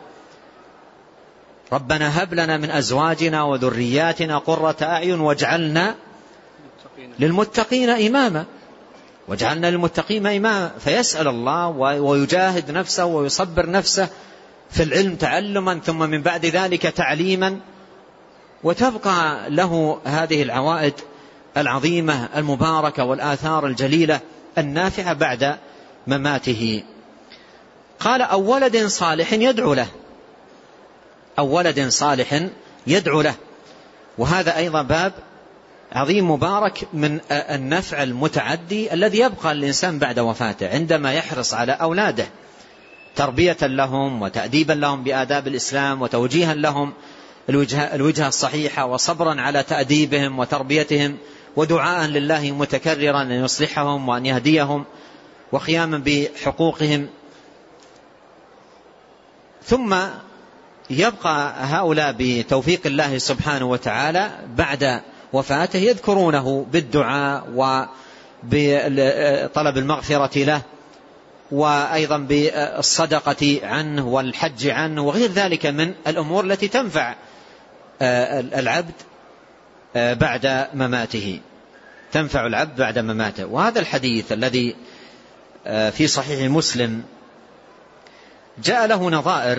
ربنا هب لنا من أزواجنا وذرياتنا قرة أعين واجعلنا للمتقين إماما. واجعلنا للمتقين إماما. فيسأل الله ويجاهد نفسه ويصبر نفسه في العلم تعلما، ثم من بعد ذلك تعليما، وتبقى له هذه العوائد العظيمة المباركة والآثار الجليلة النافعة بعد مماته. قال: أو ولد صالح يدعو له. أو ولد صالح يدعو له. وهذا أيضا باب عظيم مبارك من النفع المتعدي الذي يبقى الإنسان بعد وفاته، عندما يحرص على أولاده تربية لهم وتأديبا لهم بآداب الإسلام وتوجيها لهم الوجهة الصحيحة، وصبرا على تأديبهم وتربيتهم، ودعاء لله متكررا أن يصلحهم وأن يهديهم، وقياما بحقوقهم. ثم يبقى هؤلاء بتوفيق الله سبحانه وتعالى بعد وفاته يذكرونه بالدعاء وبطلب المغفرة له، وأيضا بالصدقة عنه والحج عنه وغير ذلك من الأمور التي تنفع العبد بعد مماته، تنفع العبد بعد مماته. وهذا الحديث الذي في صحيح مسلم جاء له نظائر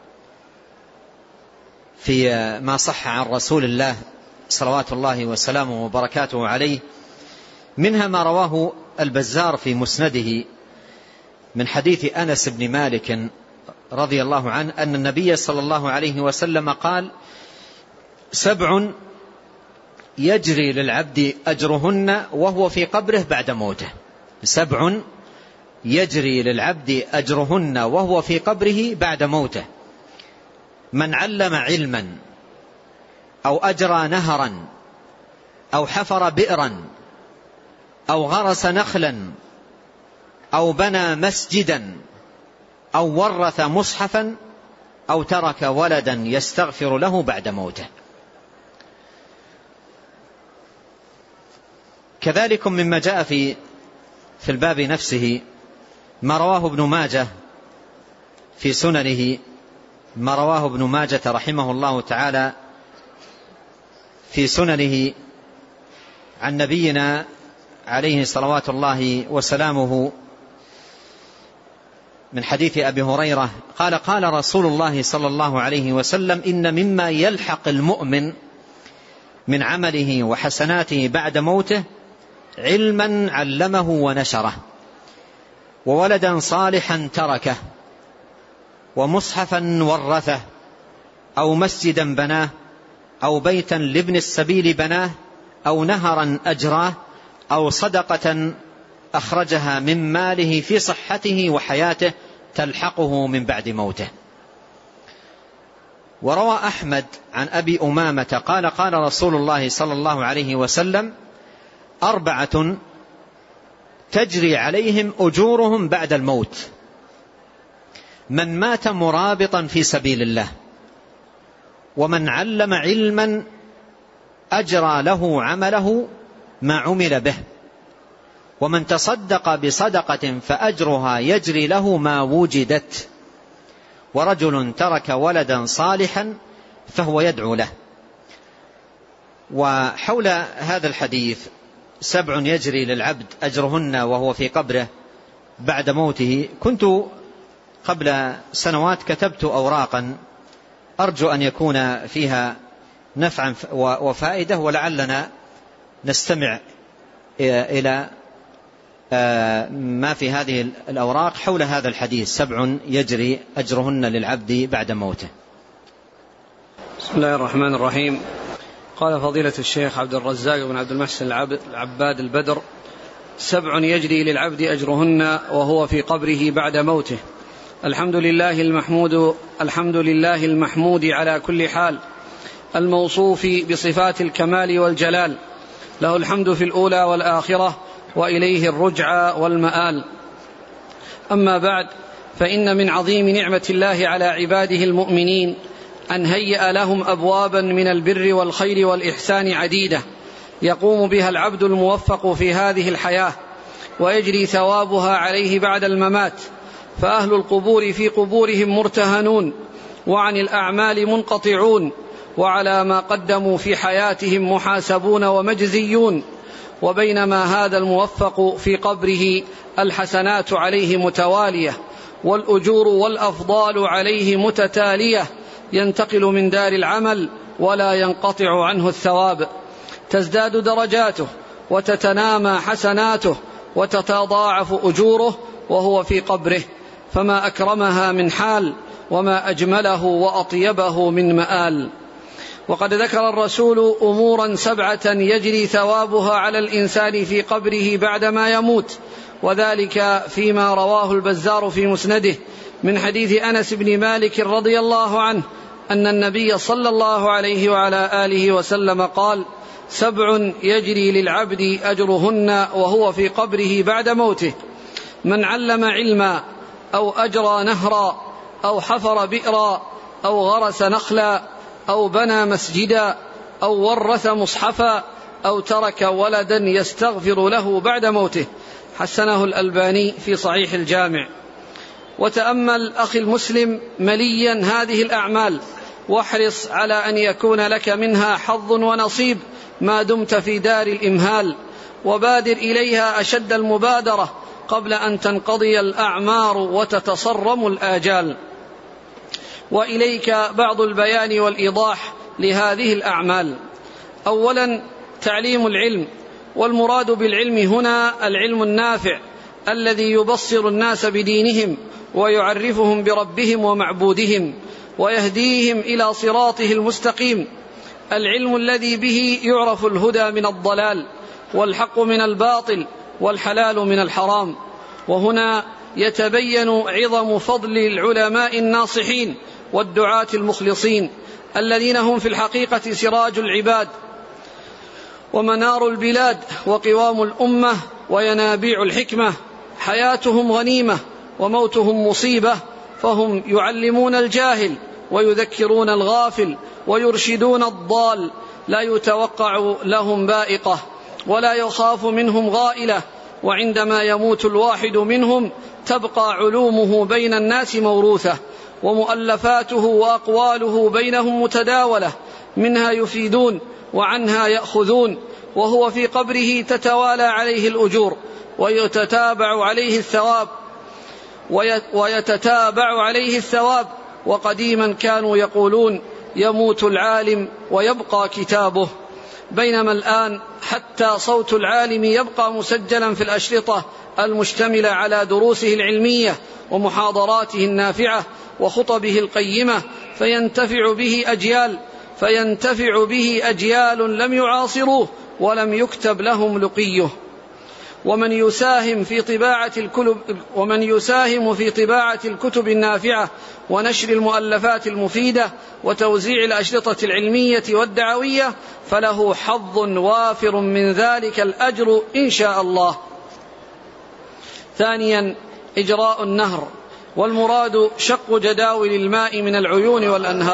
في ما صح عن رسول الله صلوات الله وسلامه وبركاته عليه، منها ما رواه البزار في مسنده من حديث أنس بن مالك رضي الله عنه أن النبي صلى الله عليه وسلم قال: 7 يجري للعبد أجرهن وهو في قبره بعد موته. 7 يجري للعبد أجرهن وهو في قبره بعد موته: من علم علما، أو أجرى نهرا، أو حفر بئرا، أو غرس نخلا، أو بنى مسجدا، أو ورث مصحفا، أو ترك ولدا يستغفر له بعد موته. كذلك مما جاء في الباب نفسه ما رواه ابن ماجه في سننه، ما رواه ابن ماجه رحمه الله تعالى في سننه عن نبينا عليه صلوات الله وسلامه من حديث أبي هريرة قال: قال رسول الله صلى الله عليه وسلم: إن مما يلحق المؤمن من عمله وحسناته بعد موته علما علمه ونشره، وولدا صالحا تركه، ومصحفا ورثه، أو مسجدا بناه، أو بيتا لابن السبيل بناه، أو نهرا أجراه، أو صدقة أخرجها من ماله في صحته وحياته تلحقه من بعد موته. وروى أحمد عن أبي أمامة قال: قال رسول الله صلى الله عليه وسلم: 4 تجري عليهم أجورهم بعد الموت: من مات مرابطا في سبيل الله، ومن علم علما أجرى له عمله ما عمل به، ومن تصدق بصدقة فأجرها يجري له ما وجدت، ورجل ترك ولدا صالحا فهو يدعو له. وحول هذا الحديث 7 يجري للعبد أجرهن وهو في قبره بعد موته، كنت قبل سنوات كتبت أوراقا أرجو أن يكون فيها نفعا وفائدة، ولعلنا نستمع إلى ما في هذه الأوراق حول هذا الحديث: 7 يجري أجرهن للعبد بعد موته. بسم الله الرحمن الرحيم. قال فضيلة الشيخ عبد الرزاق بن عبد المحسن العباد البدر: 7 يجري للعبد أجرهن وهو في قبره بعد موته. الحمد لله المحمود على كل حال، الموصوف بصفات الكمال والجلال، له الحمد في الأولى والآخرة، وإليه الرجعى والمآل. أما بعد، فإن من عظيم نعمة الله على عباده المؤمنين أن هيأ لهم أبوابا من البر والخير والإحسان عديدة يقوم بها العبد الموفق في هذه الحياة ويجري ثوابها عليه بعد الممات، فأهل القبور في قبورهم مرتهنون وعن الأعمال منقطعون، وعلى ما قدموا في حياتهم محاسبون ومجزيون. وبينما هذا الموفق في قبره الحسنات عليه متوالية والأجور والأفضال عليه متتالية، ينتقل من دار العمل ولا ينقطع عنه الثواب، تزداد درجاته وتتنامى حسناته وتتضاعف أجوره وهو في قبره، فما أكرمها من حال وما أجمله وأطيبه من مآل. وقد ذكر الرسول أمورا 7 يجري ثوابها على الإنسان في قبره بعدما يموت، وذلك فيما رواه البزار في مسنده من حديث أنس بن مالك رضي الله عنه أن النبي صلى الله عليه وعلى آله وسلم قال: 7 يجري للعبد أجرهن وهو في قبره بعد موته: من علم علما، أو أجرى نهرا، أو حفر بئرا، أو غرس نخلا، أو بنى مسجدا، أو ورث مصحفا، أو ترك ولدا يستغفر له بعد موته. حسنه الألباني في صحيح الجامع. وتأمل أخي المسلم مليا هذه الأعمال، واحرص على أن يكون لك منها حظ ونصيب ما دمت في دار الإمهال، وبادر إليها أشد المبادرة قبل أن تنقضي الأعمار وتتصرم الآجال. وإليك بعض البيان والإيضاح لهذه الأعمال. أولا، تعليم العلم، والمراد بالعلم هنا العلم النافع الذي يبصر الناس بدينهم ويعرفهم بربهم ومعبودهم ويهديهم إلى صراطه المستقيم، العلم الذي به يعرف الهدى من الضلال والحق من الباطل والحلال من الحرام. وهنا يتبين عظم فضل العلماء الناصحين والدعاة المخلصين الذين هم في الحقيقة سراج العباد ومنار البلاد وقوام الأمة وينابيع الحكمة. حياتهم غنيمة وموتهم مصيبة، فهم يعلمون الجاهل ويذكرون الغافل ويرشدون الضال، لا يتوقع لهم بائقة ولا يخاف منهم غائلة. وعندما يموت الواحد منهم تبقى علومه بين الناس موروثة، ومؤلفاته وأقواله بينهم متداولة، منها يفيدون وعنها يأخذون، وهو في قبره تتوالى عليه الأجور ويتتابع عليه الثواب. وقديما كانوا يقولون: يموت العالم ويبقى كتابه، بينما الآن حتى صوت العالم يبقى مسجلا في الأشرطة المشتملة على دروسه العلمية ومحاضراته النافعة وخطبه القيمة، فينتفع به أجيال لم يعاصروه ولم يكتب لهم لقيه. ومن يساهم في طباعة الكتب النافعة ونشر المؤلفات المفيدة وتوزيع الأشرطة العلمية والدعوية فله حظ وافر من ذلك الأجر إن شاء الله. ثانيا، إجراء النهر، والمراد شق جداول الماء من العيون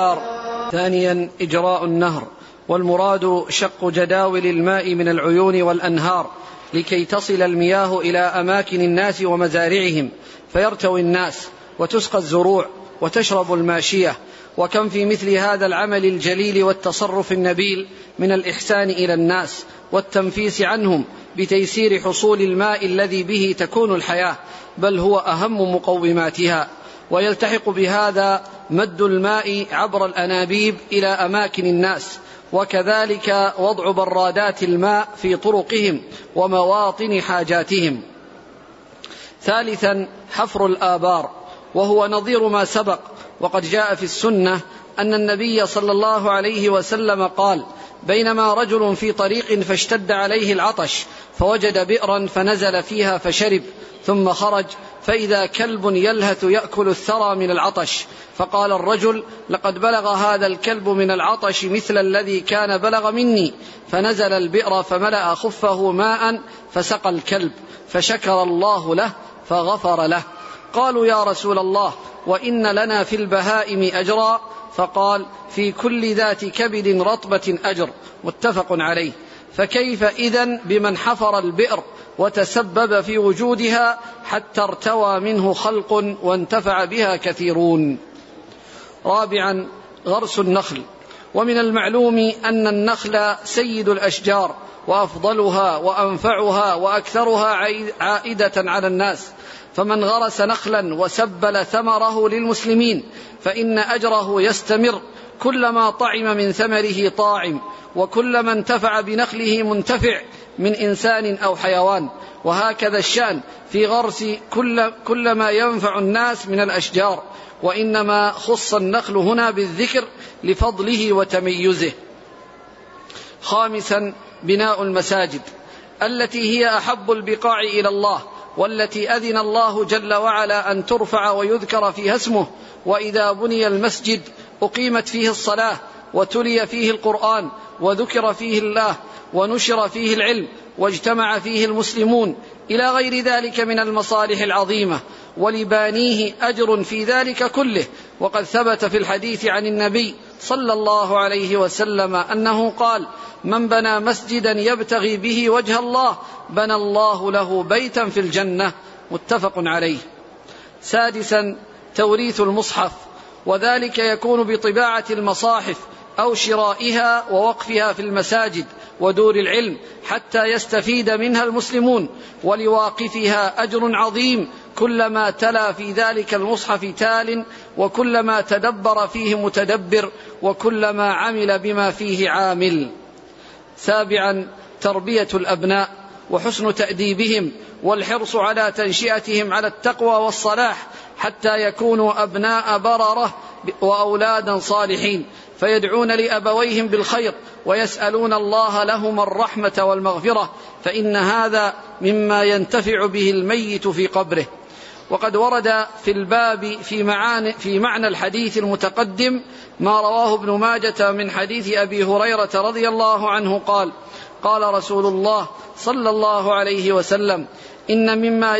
والأنهار لكي تصل المياه إلى أماكن الناس ومزارعهم فيرتوي الناس وتسقى الزروع وتشرب الماشية. وكم في مثل هذا العمل الجليل والتصرف النبيل من الإحسان إلى الناس والتنفيس عنهم بتيسير حصول الماء الذي به تكون الحياة، بل هو أهم مقوماتها. ويلتحق بهذا مد الماء عبر الأنابيب إلى أماكن الناس، وكذلك وضع برادات الماء في طرقهم ومواطن حاجاتهم. ثالثا، حفر الآبار، وهو نظير ما سبق، وقد جاء في السنة أن النبي صلى الله عليه وسلم قال: بينما رجل في طريق فاشتد عليه العطش فوجد بئرا فنزل فيها فشرب، ثم خرج فإذا كلب يلهث يأكل الثرى من العطش، فقال الرجل: لقد بلغ هذا الكلب من العطش مثل الذي كان بلغ مني، فنزل البئر فملأ خفه ماء فسقى الكلب، فشكر الله له فغفر له. قالوا: يا رسول الله، وإن لنا في البهائم أجرا؟ فقال: في كل ذات كبد رطبة أجر. متفق عليه. فكيف إذن بمن حفر البئر وتسبب في وجودها حتى ارتوى منه خلق وانتفع بها كثيرون. رابعا غرس النخل. ومن المعلوم أن النخل سيد الأشجار وأفضلها وأنفعها وأكثرها عائدة على الناس، فمن غرس نخلا وسبل ثمره للمسلمين فإن أجره يستمر، كلما طعم من ثمره طاعم، وكلما انتفع بنخله منتفع من إنسان أو حيوان. وهكذا الشأن في غرس كل ما ينفع الناس من الأشجار، وإنما خص النخل هنا بالذكر لفضله وتميزه. خامسا بناء المساجد التي هي أحب البقاع إلى الله، والتي أذن الله جل وعلا أن ترفع ويذكر فيها اسمه. وإذا بني المسجد أقيمت فيه الصلاة، وتلي فيه القرآن، وذكر فيه الله، ونشر فيه العلم، واجتمع فيه المسلمون، إلى غير ذلك من المصالح العظيمة، ولبانيه أجر في ذلك كله. وقد ثبت في الحديث عن النبي صلى الله عليه وسلم أنه قال: من بنى مسجدا يبتغي به وجه الله بنى الله له بيتا في الجنة، متفق عليه. سادسا توريث المصحف، وذلك يكون بطباعة المصاحف أو شرائها ووقفها في المساجد ودور العلم حتى يستفيد منها المسلمون، ولواقفها أجر عظيم كلما تلا في ذلك المصحف تال، وكلما تدبر فيه متدبر، وكلما عمل بما فيه عامل. سابعا تربية الأبناء وحسن تأديبهم، والحرص على تنشئتهم على التقوى والصلاح حتى يكونوا أبناء بررة وأولادا صالحين، فيدعون لأبويهم بالخير ويسألون الله لهما الرحمة والمغفرة، فإن هذا مما ينتفع به الميت في قبره. وقد ورد في الباب في معنى الحديث المتقدم ما رواه ابن ماجة من حديث أبي هريرة رضي الله عنه قال: قال رسول الله صلى الله عليه وسلم: إن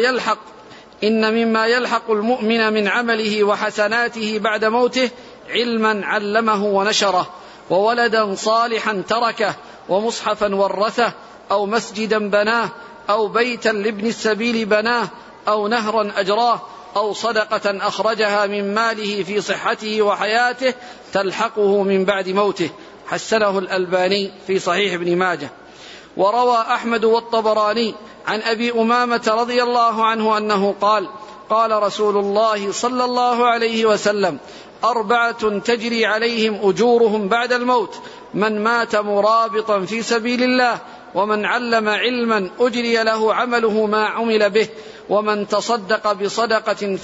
مما يلحق المؤمن من عمله وحسناته بعد موته علما علمه ونشره، وولدا صالحا تركه، ومصحفا ورثه، أو مسجدا بناه، أو بيتا لابن السبيل بناه، أو نهرا أجراه، أو صدقة أخرجها من ماله في صحته وحياته تلحقه من بعد موته. حسنه الألباني في صحيح ابن ماجه. وروى أحمد والطبراني عن أبي أمامة رضي الله عنه أنه قال: قال رسول الله صلى الله عليه وسلم: 4 تجري عليهم أجورهم بعد الموت: من مات مرابطا في سبيل الله، ومن علم علما أجري له عمله ما عمل به، ومن تصدق بصدقة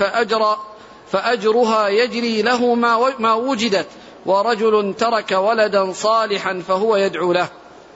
فأجرها يجري له ما وجدت، ورجل ترك ولدا صالحا فهو يدعو له.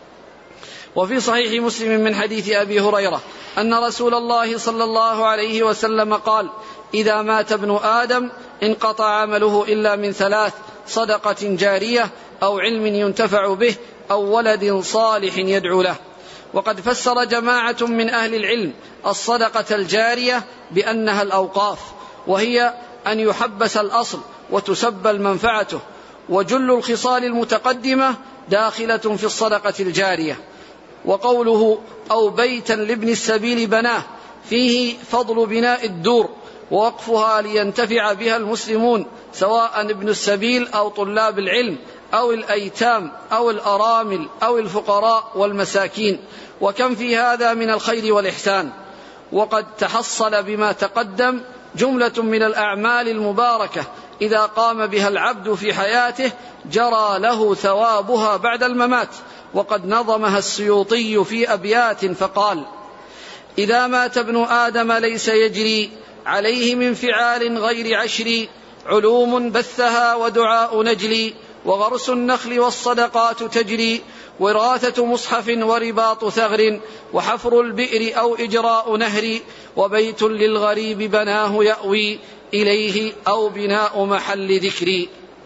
وفي صحيح مسلم من حديث أبي هريرة أن رسول الله صلى الله عليه وسلم قال: إذا مات ابن آدم انقطع عمله إلا من 3: صدقة جارية، أو علم ينتفع به، أو ولد صالح يدعو له. وقد فسر جماعة من أهل العلم الصدقة الجارية بأنها الأوقاف، وهي أن يحبس الأصل وتسبل منفعته، وجل الخصال المتقدمة داخلة في الصدقة الجارية. وقوله أو بيتا لابن السبيل بناه فيه فضل بناء الدور ووقفها لينتفع بها المسلمون، سواء ابن السبيل أو طلاب العلم أو الأيتام أو الأرامل أو الفقراء والمساكين، وكم في هذا من الخير والإحسان. وقد تحصل بما تقدم جملة من الأعمال المباركة إذا قام بها العبد في حياته جرى له ثوابها بعد الممات. وقد نظمها السيوطي في أبيات فقال: إذا مات ابن آدم ليس يجري عليه من فعال غير 10: علوم بثها ودعاء نجلي، وغرس النخل والصدقات تجري، وراثة مصحف ورباط ثغر، وحفر البئر أو إجراء نهر، وبيت للغريب بناه يأوي إليه، أو بناء محل ذكر.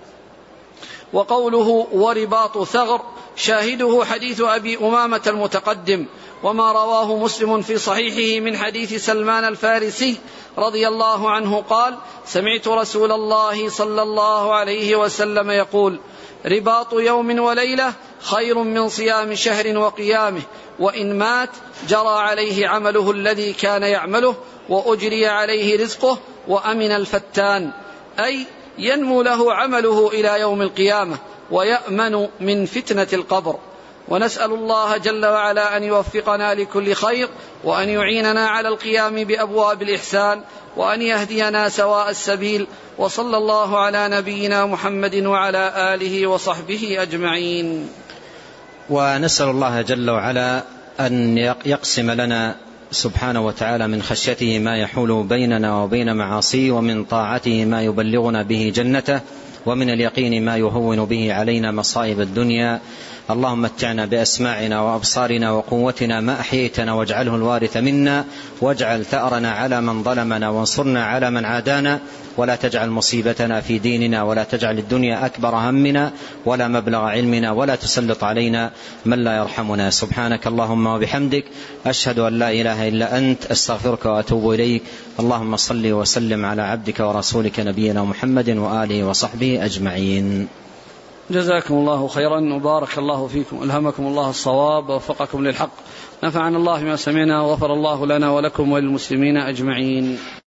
وقوله ورباط ثغر شاهده حديث أبي أمامة المتقدم، وما رواه مسلم في صحيحه من حديث سلمان الفارسي رضي الله عنه قال: سمعت رسول الله صلى الله عليه وسلم يقول: رباط يوم وليلة خير من صيام شهر وقيامه، وإن مات جرى عليه عمله الذي كان يعمله وأجري عليه رزقه وأمن الفتان، أي ينمو له عمله إلى يوم القيامة ويأمن من فتنة القبر. ونسأل الله جل وعلا أن يوفقنا لكل خير، وأن يعيننا على القيام بأبواب الإحسان، وأن يهدينا سواء السبيل. وصلى الله على نبينا محمد وعلى آله وصحبه أجمعين. ونسأل الله جل وعلا أن يقسم لنا سبحانه وتعالى من خشيته ما يحول بيننا وبين معاصيه، ومن طاعته ما يبلغنا به جنته، ومن اليقين ما يهون به علينا مصائب الدنيا. اللهم متعنا بأسماعنا وأبصارنا وقوتنا ما أحييتنا، واجعله الوارث منا، واجعل ثأرنا على من ظلمنا، وانصرنا على من عادانا، ولا تجعل مصيبتنا في ديننا، ولا تجعل الدنيا أكبر همنا ولا مبلغ علمنا، ولا تسلط علينا من لا يرحمنا. سبحانك اللهم وبحمدك، أشهد أن لا إله إلا أنت، أستغفرك وأتوب إليك. اللهم صل وسلم على عبدك ورسولك نبينا محمد وآله وصحبه أجمعين. جزاكم الله خيرا وبارك الله فيكم، ألهمكم الله الصواب ووفقكم للحق، نفعنا الله بما سمعنا، وغفر الله لنا ولكم وللمسلمين أجمعين.